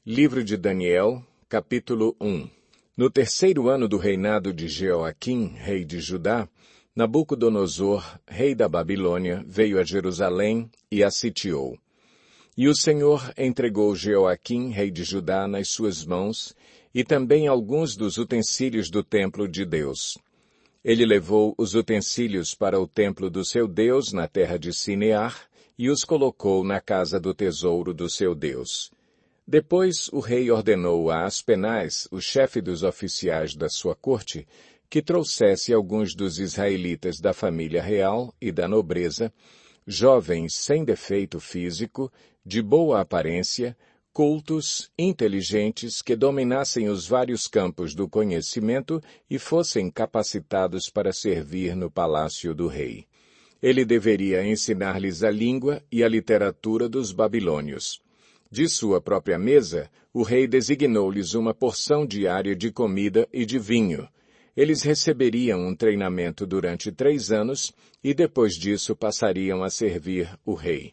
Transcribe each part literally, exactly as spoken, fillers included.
Livro de Daniel, capítulo um. No terceiro ano do reinado de Jeoaquim, rei de Judá, Nabucodonosor, rei da Babilônia, veio a Jerusalém e a sitiou. E o Senhor entregou Jeoaquim, rei de Judá, nas suas mãos, e também alguns dos utensílios do templo de Deus. Ele levou os utensílios para o templo do seu Deus na terra de Sinear, e os colocou na casa do tesouro do seu Deus. Depois o rei ordenou a Aspenaz, o chefe dos oficiais da sua corte, que trouxesse alguns dos israelitas da família real e da nobreza, jovens sem defeito físico, de boa aparência, cultos, inteligentes, que dominassem os vários campos do conhecimento e fossem capacitados para servir no palácio do rei. Ele deveria ensinar-lhes a língua e a literatura dos babilônios. De sua própria mesa, o rei designou-lhes uma porção diária de comida e de vinho. Eles receberiam um treinamento durante três anos e depois disso passariam a servir o rei.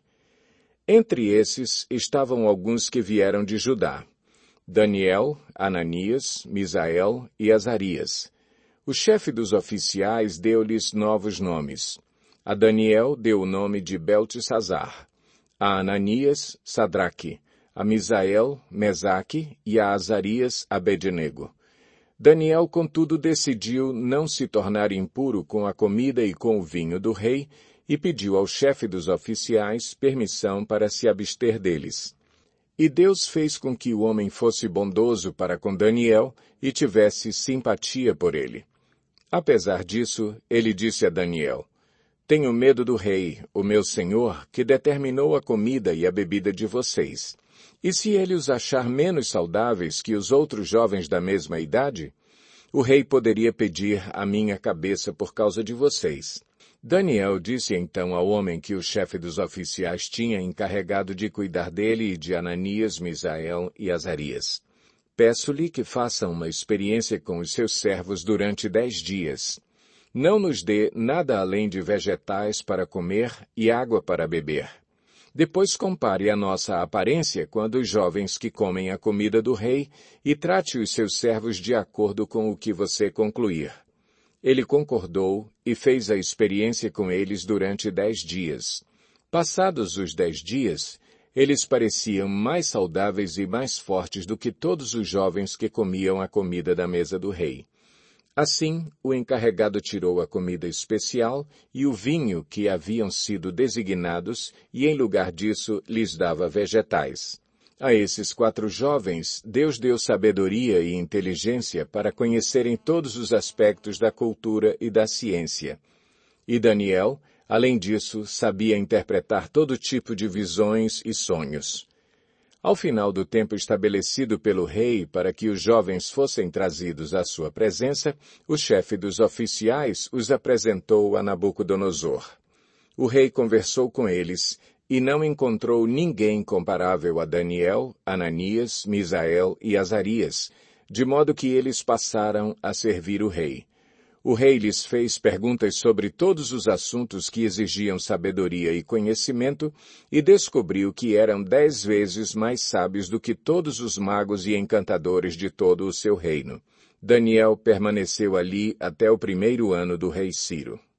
Entre esses estavam alguns que vieram de Judá: Daniel, Ananias, Misael e Azarias. O chefe dos oficiais deu-lhes novos nomes. A Daniel deu o nome de Beltesazar, a Ananias, Sadraque, a Misael, Mesaque e a Azarias, Abednego. Daniel, contudo, decidiu não se tornar impuro com a comida e com o vinho do rei e pediu ao chefe dos oficiais permissão para se abster deles. E Deus fez com que o homem fosse bondoso para com Daniel e tivesse simpatia por ele. Apesar disso, ele disse a Daniel: Tenho medo do rei, o meu senhor, que determinou a comida e a bebida de vocês. E se ele os achar menos saudáveis que os outros jovens da mesma idade, o rei poderia pedir a minha cabeça por causa de vocês. Daniel disse então ao homem que o chefe dos oficiais tinha encarregado de cuidar dele e de Ananias, Misael e Azarias: Peço-lhe que faça uma experiência com os seus servos durante dez dias. Não nos dê nada além de vegetais para comer e água para beber. Depois compare a nossa aparência com a dos jovens que comem a comida do rei e trate os seus servos de acordo com o que você concluir. Ele concordou e fez a experiência com eles durante dez dias. Passados os dez dias, eles pareciam mais saudáveis e mais fortes do que todos os jovens que comiam a comida da mesa do rei. Assim, o encarregado tirou a comida especial e o vinho que haviam sido designados e, em lugar disso, lhes dava vegetais. A esses quatro jovens, Deus deu sabedoria e inteligência para conhecerem todos os aspectos da cultura e da ciência. E Daniel, além disso, sabia interpretar todo tipo de visões e sonhos. Ao final do tempo estabelecido pelo rei para que os jovens fossem trazidos à sua presença, o chefe dos oficiais os apresentou a Nabucodonosor. O rei conversou com eles e não encontrou ninguém comparável a Daniel, Ananias, Misael e Azarias, de modo que eles passaram a servir o rei. O rei lhes fez perguntas sobre todos os assuntos que exigiam sabedoria e conhecimento e descobriu que eram dez vezes mais sábios do que todos os magos e encantadores de todo o seu reino. Daniel permaneceu ali até o primeiro ano do rei Ciro.